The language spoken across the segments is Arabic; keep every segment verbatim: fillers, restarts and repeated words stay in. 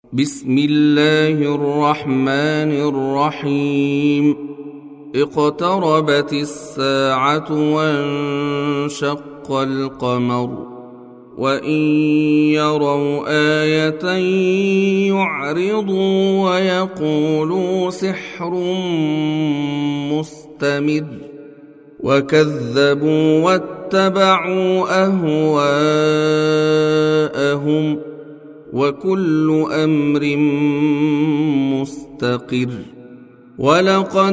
بسم الله الرحمن الرحيم. اقتربت الساعة وانشق القمر وإن يروا آية يعرضوا ويقولوا سحر مستمر وكذبوا واتبعوا أهواءهم وكل أمر مستقر. ولقد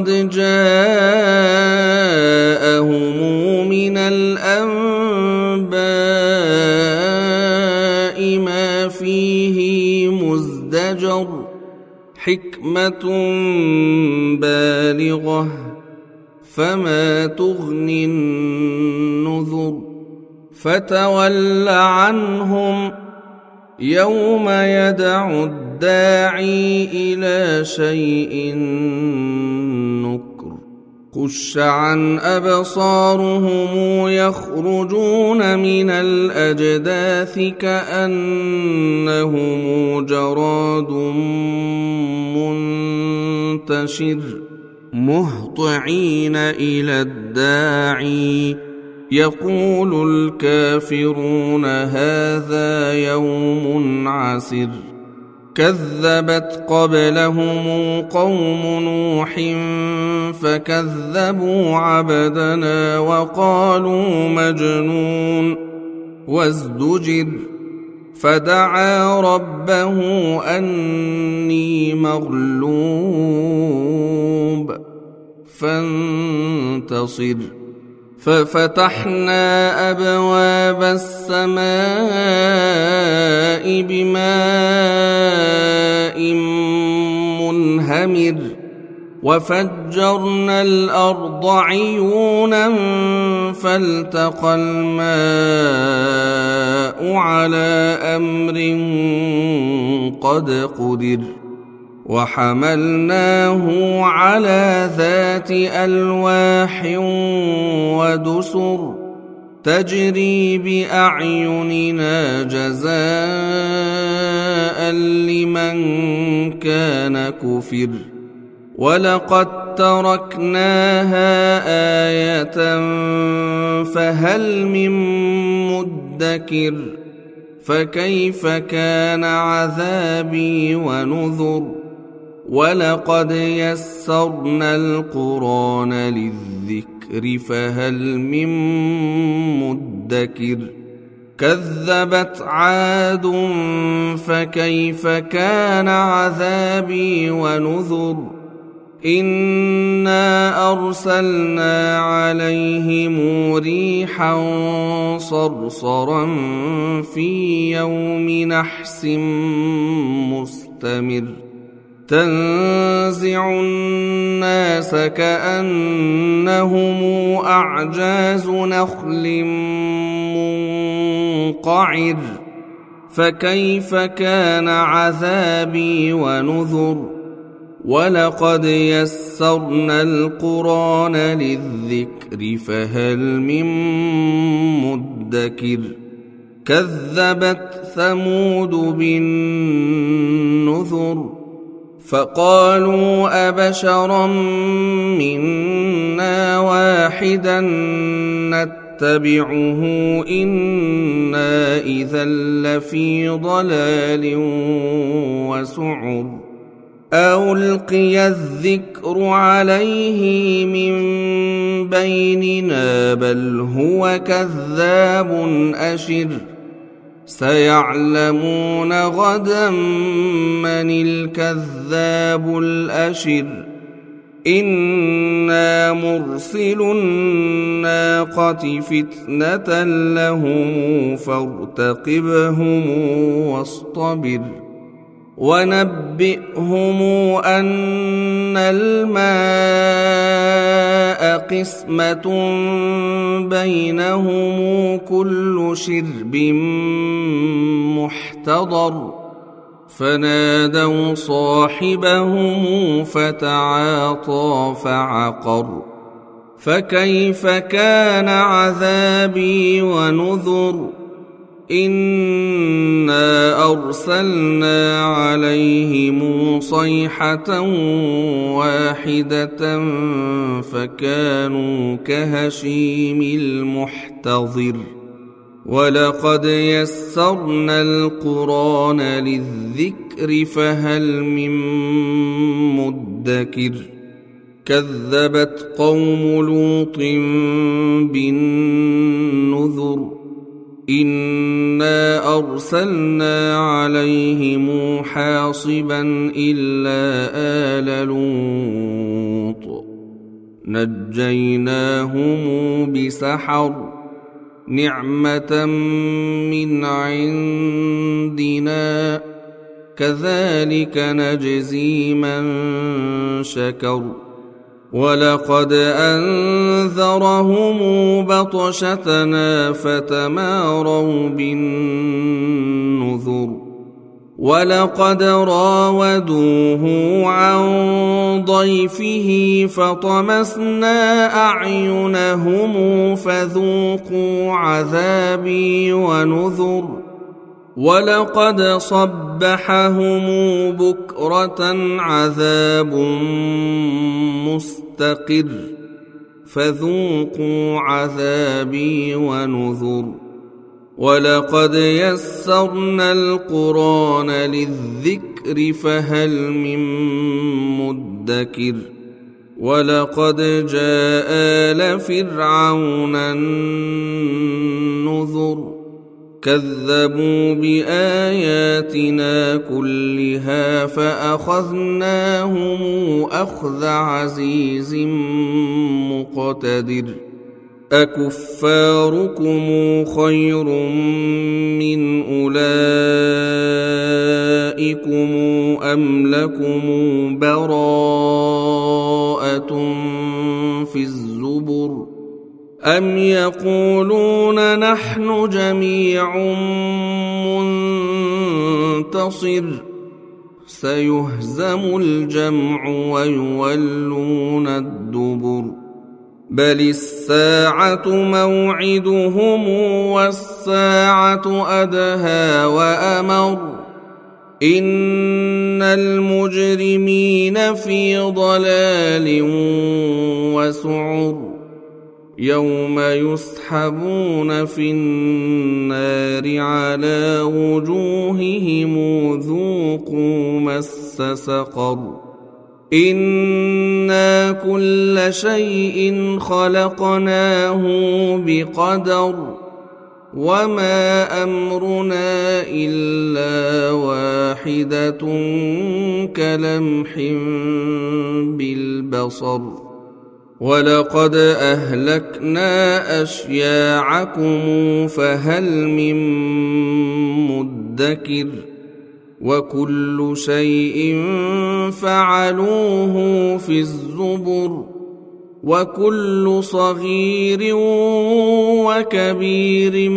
جاءهم من الأنباء ما فيه مزدجر حكمة بالغة فما تغني النذر. فتول عنهم يوم يدعو الداعي إلى شيء نكر. خش عن أبصارهم يخرجون من الأجداث كأنهم جراد منتشر مهطعين إلى الداعي يقول الكافرون هذا يوم عسر. كذبت قبلهم قوم نوح فكذبوا عبدنا وقالوا مجنون وازدجر. فدعا ربه أني مغلوب فانتصر. ففتحنا أبواب السماء بماء منهمر وفجرنا الأرض عيونا فالتقى الماء على أمر قد قدر. وحملناه على ذات ألواح ودسر تجري بأعيننا جزاء لمن كان كفر. ولقد تركناها آية فهل من مدكر. فكيف كان عذابي ونذر. ولقد يسرنا القرآن للذكر فهل من مدكر. كذبت عاد فكيف كان عذابي ونذر. إنا أرسلنا عليهم ريحا صرصرا في يوم نحس مستمر تنزع الناس كأنهم أعجاز نخل منقعر. فكيف كان عذابي ونذر. ولقد يسرنا القرآن للذكر فهل من مدكر. كذبت ثمود بالنذر فقالوا أبشرا منا واحدا نتبعه إنا إذا لفي ضلال وسعر. ألقي الذكر عليه من بيننا بل هو كذاب أشر. سيعلمون غدا من الكذاب الأشر. إنا مرسل الناقة فتنة لهم فارتقبهم واصطبر. ونبئهم أن الماء قسمة بينهم كل شرب محتضر. فنادوا صاحبهم فتعاطى فعقر. فكيف كان عذابي ونذر. إنا أرسلنا عليهم صيحة واحدة فكانوا كهشيم المحتضر ولقد يسرنا القرآن للذكر فهل من مدكر كذبت قوم لوط بالنذر إنا أرسلنا عليهم حاصبا إلا آل لوط نجيناهم بسحر نعمة من عندنا كذلك نجزي من شكر ولقد أنذرهم بطشتنا فتماروا بالنذر ولقد راودوه عن ضيفه فطمسنا أعينهم فذوقوا عذابي ونذر ولقد صبحهم بكرة عذاب مستقر فذوقوا عذابي ونذر ولقد يسرنا القرآن للذكر فهل من مدكر ولقد جاء آل فرعون النذر كذبوا بآياتنا كلها فأخذناهم أخذ عزيز مقتدر أكفاركم خير من أولئكم أم لكم براءة في الزبر أم يقولون نحن جميع منتصر سيهزم الجمع ويولون الدبر بل الساعة موعدهم والساعة أدهى وأمر إن المجرمين في ضلال وسعر يوم يسحبون في النار على وجوههم ذوقوا مس سقر إنا كل شيء خلقناه بقدر وما أمرنا إلا واحدة كلمح بالبصر ولقد أهلكنا أشياعكم فهل من مدكر وكل شيء فعلوه في الزبر وكل صغير وكبير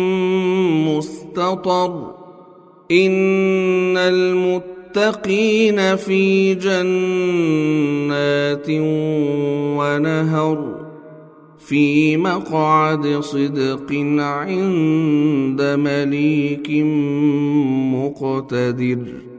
مستطر إن المتقين في جنات ونهر في مقعد صدق عند مليك مقتدر.